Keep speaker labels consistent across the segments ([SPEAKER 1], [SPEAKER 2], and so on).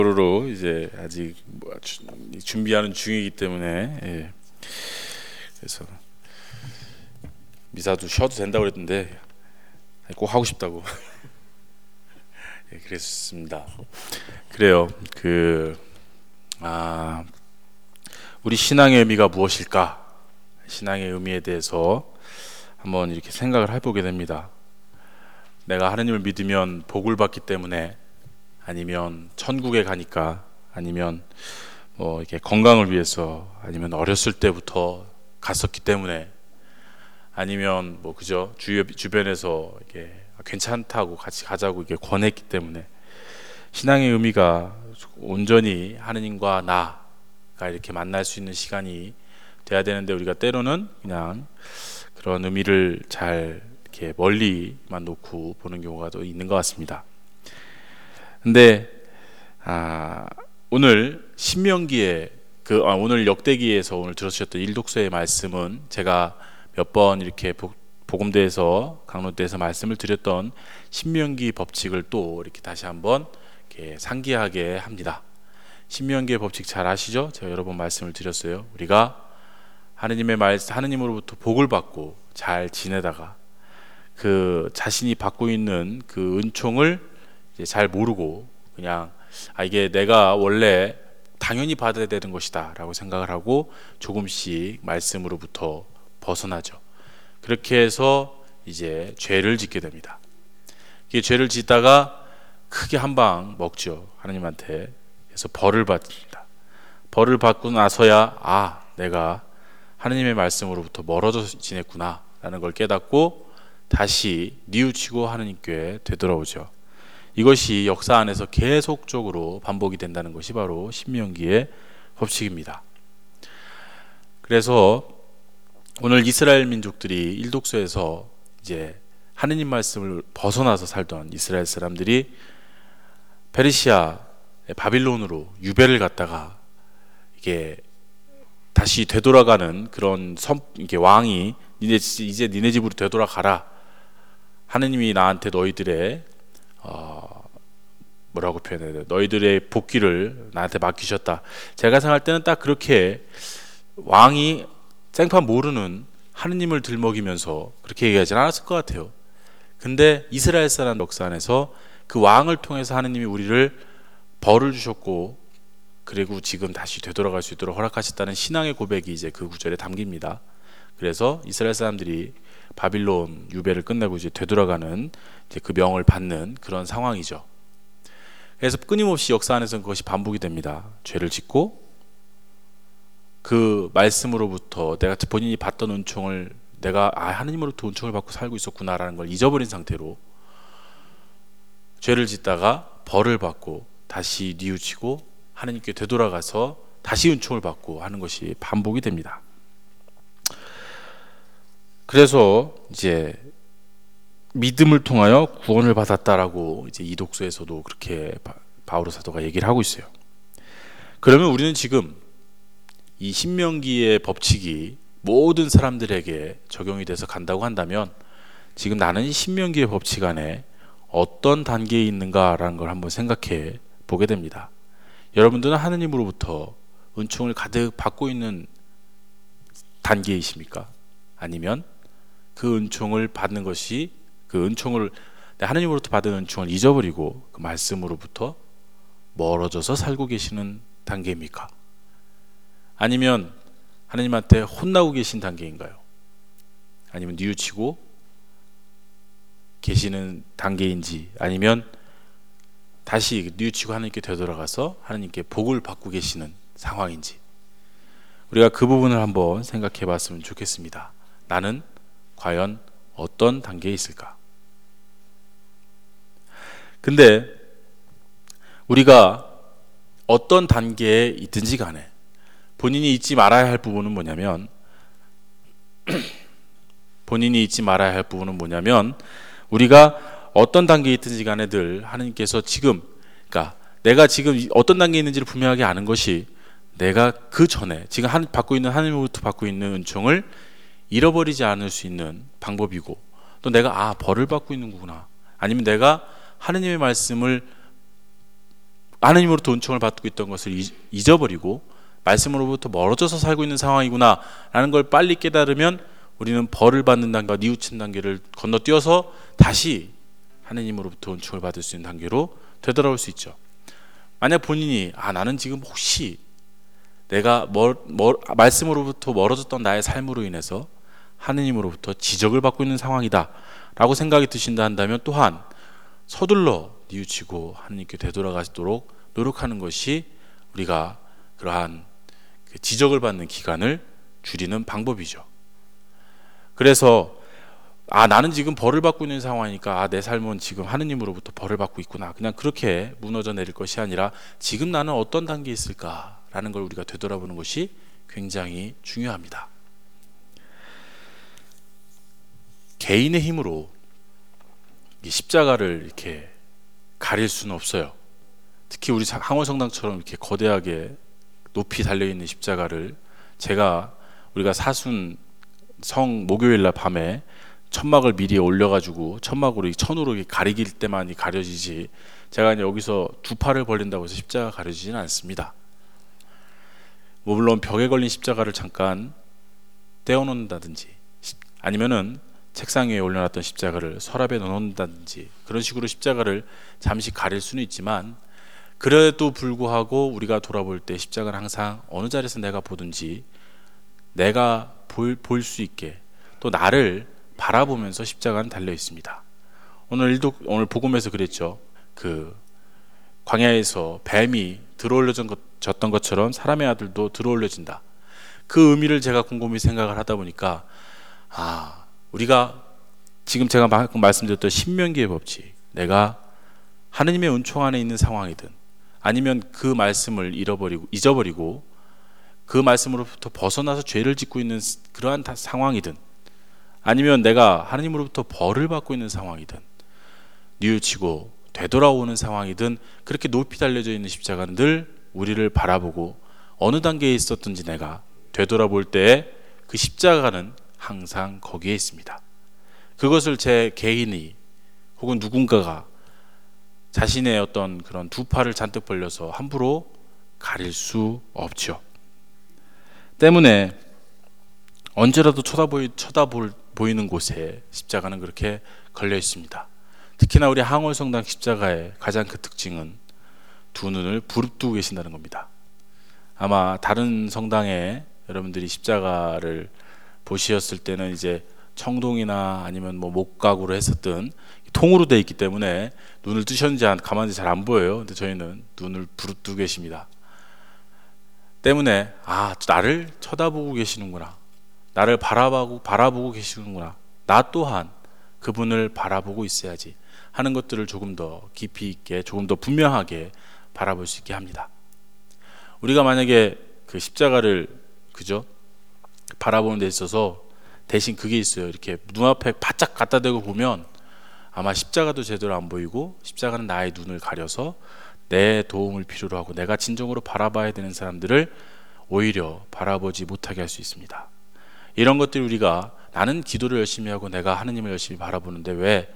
[SPEAKER 1] 로 이제 아직 준비하는 중이기 때문에 그래서 미사도 쉬어도 된다고 그랬는데 꼭 하고 싶다고 그랬습니다. 그래요. 우리 신앙의 의미가 무엇일까? 신앙의 의미에 대해서 한번 이렇게 생각을 해보게 됩니다. 내가 하느님을 믿으면 복을 받기 때문에, 아니면 천국에 가니까, 아니면 이렇게 건강을 위해서, 아니면 어렸을 때부터 갔었기 때문에, 아니면 그죠? 주변에서 이렇게 괜찮다고 같이 가자고 이렇게 권했기 때문에. 신앙의 의미가 온전히 하느님과 나가 이렇게 만날 수 있는 시간이 돼야 되는데, 우리가 때로는 그냥 그런 의미를 잘 이렇게 멀리만 놓고 보는 경우가 또 있는 것 같습니다. 근데 오늘 신명기에 오늘 역대기에서 오늘 들으셨던 일독서의 말씀은 제가 몇 번 이렇게 복음대에서 강론대에서 말씀을 드렸던 신명기 법칙을 또 이렇게 다시 한번 이렇게 상기하게 합니다. 신명기의 법칙 잘 아시죠? 제가 여러 번 말씀을 드렸어요. 우리가 하느님으로부터 복을 받고 잘 지내다가 그 자신이 받고 있는 그 은총을 이제 잘 모르고 그냥 이게 내가 원래 당연히 받아야 되는 것이다 라고 생각을 하고 조금씩 말씀으로부터 벗어나죠. 그렇게 해서 이제 죄를 짓게 됩니다. 이게 죄를 짓다가 크게 한 방 먹죠. 하나님한테. 그래서 벌을 받습니다. 벌을 받고 나서야 내가 하나님의 말씀으로부터 멀어져 지냈구나 라는 걸 깨닫고 다시 뉘우치고 하나님께 되돌아오죠. 이것이 역사 안에서 계속적으로 반복이 된다는 것이 바로 신명기의 법칙입니다. 그래서 오늘 이스라엘 민족들이 일독서에서 이제 하느님 말씀을 벗어나서 살던 이스라엘 사람들이 페르시아 바빌론으로 유배를 갔다가 이게 다시 되돌아가는 그런 이게 왕이 이제 니네 집으로 되돌아가라. 하느님이 나한테 너희들의 뭐라고 표현해야 돼요? 너희들의 복귀를 나한테 맡기셨다. 제가 생각할 때는 딱 그렇게 왕이 생판 모르는 하느님을 들먹이면서 그렇게 얘기하진 않았을 것 같아요. 근데 이스라엘 사람 역사 안에서 그 왕을 통해서 하느님이 우리를 벌을 주셨고 그리고 지금 다시 되돌아갈 수 있도록 허락하셨다는 신앙의 고백이 이제 그 구절에 담깁니다. 그래서 이스라엘 사람들이 바빌론 유배를 끝내고 이제 되돌아가는 이제 그 명을 받는 그런 상황이죠. 그래서 끊임없이 역사 안에서는 그것이 반복이 됩니다. 죄를 짓고 그 말씀으로부터 내가 본인이 받던 은총을 내가 하느님으로부터 은총을 받고 살고 있었구나라는 걸 잊어버린 상태로 죄를 짓다가 벌을 받고 다시 뉘우치고 하느님께 되돌아가서 다시 은총을 받고 하는 것이 반복이 됩니다. 그래서 이제 믿음을 통하여 구원을 받았다라고 이제 이 독서에서도 그렇게 바오로 사도가 얘기를 하고 있어요. 그러면 우리는 지금 이 신명기의 법칙이 모든 사람들에게 적용이 돼서 간다고 한다면 지금 나는 이 신명기의 법칙 안에 어떤 단계에 있는가라는 걸 한번 생각해 보게 됩니다. 여러분들은 하느님으로부터 은총을 가득 받고 있는 단계이십니까? 아니면 그 은총을 받는 것이 하느님으로부터 받은 은총을 잊어버리고 그 말씀으로부터 멀어져서 살고 계시는 단계입니까? 아니면 하느님한테 혼나고 계신 단계인가요? 아니면 뉘우치고 계시는 단계인지, 아니면 다시 뉘우치고 하나님께 되돌아가서 하나님께 복을 받고 계시는 상황인지, 우리가 그 부분을 한번 생각해 봤으면 좋겠습니다. 나는 과연 어떤 단계에 있을까? 근데 우리가 어떤 단계에 있든지 간에 본인이 잊지 말아야 할 부분은 뭐냐면 우리가 어떤 단계에 있든지 간에 늘 하나님께서 그러니까 내가 지금 어떤 단계에 있는지를 분명하게 아는 것이 내가 그 전에 지금 받고 있는 하나님으로부터 받고 있는 은총을 잃어버리지 않을 수 있는 방법이고, 또 내가 벌을 받고 있는구나, 아니면 내가 하느님의 말씀을 하나님으로부터 은총을 받고 있던 것을 잊어버리고 말씀으로부터 멀어져서 살고 있는 상황이구나 라는 걸 빨리 깨달으면 우리는 벌을 받는 단계와 뉘우친 단계를 건너뛰어서 다시 하나님으로부터 은총을 받을 수 있는 단계로 되돌아올 수 있죠. 만약 본인이 나는 지금 혹시 내가 말씀으로부터 멀어졌던 나의 삶으로 인해서 하나님으로부터 지적을 받고 있는 상황이다 라고 생각이 드신다 한다면 또한 서둘러 뉘우치고 하나님께 되돌아가도록 노력하는 것이 우리가 그러한 지적을 받는 기간을 줄이는 방법이죠. 그래서 나는 지금 벌을 받고 있는 상황이니까 내 삶은 지금 하느님으로부터 벌을 받고 있구나, 그냥 그렇게 무너져 내릴 것이 아니라 지금 나는 어떤 단계에 있을까라는 걸 우리가 되돌아보는 것이 굉장히 중요합니다. 개인의 힘으로 십자가를 이렇게 가릴 수는 없어요. 특히 우리 항월성당처럼 이렇게 거대하게 높이 달려있는 십자가를 우리가 사순 성 목요일날 밤에 천막을 미리 올려가지고 천막으로 천으로 가리길 때만이 가려지지, 제가 여기서 두 팔을 벌린다고 해서 십자가 가려지지는 않습니다. 물론 벽에 걸린 십자가를 잠깐 떼어놓는다든지 아니면은 책상 위에 올려놨던 십자가를 서랍에 넣어놓는다든지 그런 식으로 십자가를 잠시 가릴 수는 있지만, 그래도 불구하고 우리가 돌아볼 때 십자가는 항상 어느 자리에서 내가 보든지 내가 볼 수 있게 또 나를 바라보면서 십자가는 달려 있습니다. 오늘 복음에서 그랬죠. 광야에서 뱀이 들어올려졌던 것처럼 사람의 아들도 들어올려진다. 그 의미를 제가 곰곰이 생각을 하다 보니까 우리가 지금 제가 방금 말씀드렸던 신명기의 법칙, 내가 하느님의 은총 안에 있는 상황이든 아니면 그 말씀을 잊어버리고 그 말씀으로부터 벗어나서 죄를 짓고 있는 그러한 상황이든 아니면 내가 하느님으로부터 벌을 받고 있는 상황이든 뉘우치고 되돌아오는 상황이든 그렇게 높이 달려져 있는 십자가는 늘 우리를 바라보고 어느 단계에 있었든지 내가 되돌아볼 때에 그 십자가는 항상 거기에 있습니다. 그것을 제 개인이 혹은 누군가가 자신의 어떤 그런 두 팔을 잔뜩 벌려서 함부로 가릴 수 없죠. 때문에 언제라도 보이는 곳에 십자가는 그렇게 걸려 있습니다. 특히나 우리 항월성당 십자가의 가장 큰 특징은 두 눈을 부릅뜨고 계신다는 겁니다. 아마 다른 성당에 여러분들이 십자가를 보셨을 때는 이제 청동이나 아니면 목각으로 했었던 통으로 되어 있기 때문에 눈을 뜨셨는지 가만히 잘 안 보여요. 근데 저희는 눈을 부릅뜨고 계십니다. 때문에 나를 쳐다보고 계시는구나, 나를 바라보고 계시는구나, 나 또한 그분을 바라보고 있어야지 하는 것들을 조금 더 깊이 있게, 조금 더 분명하게 바라볼 수 있게 합니다. 우리가 만약에 그 십자가를 바라보는 데 있어서 대신 그게 있어요. 이렇게 눈앞에 바짝 갖다 대고 보면 아마 십자가도 제대로 안 보이고 십자가는 나의 눈을 가려서 내 도움을 필요로 하고 내가 진정으로 바라봐야 되는 사람들을 오히려 바라보지 못하게 할 수 있습니다. 이런 것들이 우리가 나는 기도를 열심히 하고 내가 하느님을 열심히 바라보는데 왜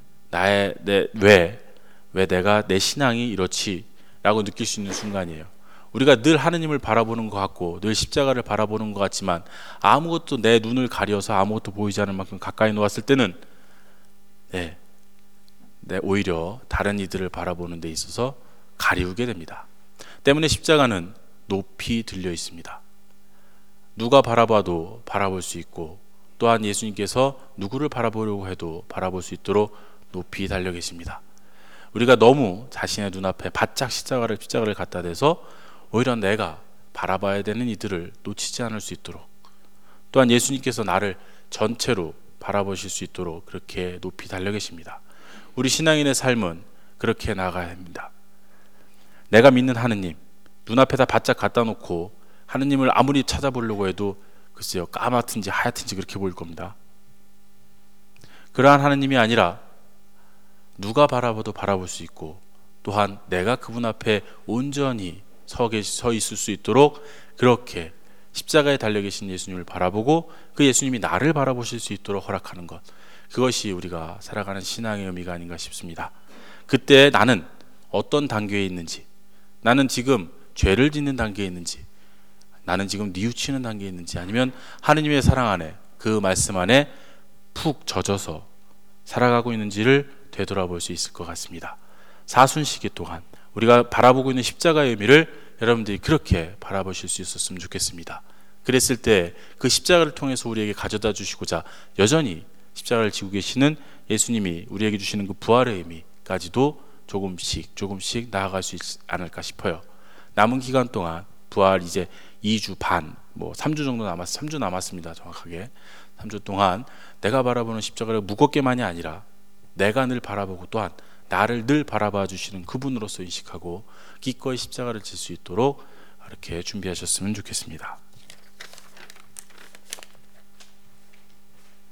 [SPEAKER 1] 내가 내 신앙이 이렇지? 라고 느낄 수 있는 순간이에요. 우리가 늘 하느님을 바라보는 것 같고 늘 십자가를 바라보는 것 같지만 아무것도 내 눈을 가려서 아무것도 보이지 않을 만큼 가까이 놓았을 때는 오히려 다른 이들을 바라보는 데 있어서 가리우게 됩니다. 때문에 십자가는 높이 들려 있습니다. 누가 바라봐도 바라볼 수 있고 또한 예수님께서 누구를 바라보려고 해도 바라볼 수 있도록 높이 달려 계십니다. 우리가 너무 자신의 눈앞에 바짝 십자가를 갖다 대서 오히려 내가 바라봐야 되는 이들을 놓치지 않을 수 있도록, 또한 예수님께서 나를 전체로 바라보실 수 있도록 그렇게 높이 달려 계십니다. 우리 신앙인의 삶은 그렇게 나아가야 합니다. 내가 믿는 하느님, 눈앞에다 바짝 갖다 놓고 하느님을 아무리 찾아보려고 해도 글쎄요, 까맣든지 하얗든지 그렇게 보일 겁니다. 그러한 하느님이 아니라 누가 바라봐도 바라볼 수 있고 또한 내가 그분 앞에 온전히 서 있을 수 있도록 그렇게 십자가에 달려 계신 예수님을 바라보고 그 예수님이 나를 바라보실 수 있도록 허락하는 것, 그것이 우리가 살아가는 신앙의 의미가 아닌가 싶습니다. 그때 나는 어떤 단계에 있는지, 나는 지금 죄를 짓는 단계에 있는지, 나는 지금 뉘우치는 단계에 있는지, 아니면 하느님의 사랑 안에, 그 말씀 안에 푹 젖어서 살아가고 있는지를 되돌아볼 수 있을 것 같습니다. 사순시기 동안 우리가 바라보고 있는 십자가의 의미를 여러분들이 그렇게 바라보실 수 있었으면 좋겠습니다. 그랬을 때 그 십자가를 통해서 우리에게 가져다 주시고자 여전히 십자가를 지고 계시는 예수님이 우리에게 주시는 그 부활의 의미까지도 조금씩 나아갈 수 있지 않을까 싶어요. 남은 기간 동안 부활 이제 2주 반, 3주 정도 3주 남았습니다. 정확하게 3주 동안 내가 바라보는 십자가를 무겁게만이 아니라 내가 늘 바라보고 또한 나를 늘 바라봐 주시는 그분으로서 인식하고 기꺼이 십자가를 질 수 있도록 이렇게 준비하셨으면 좋겠습니다.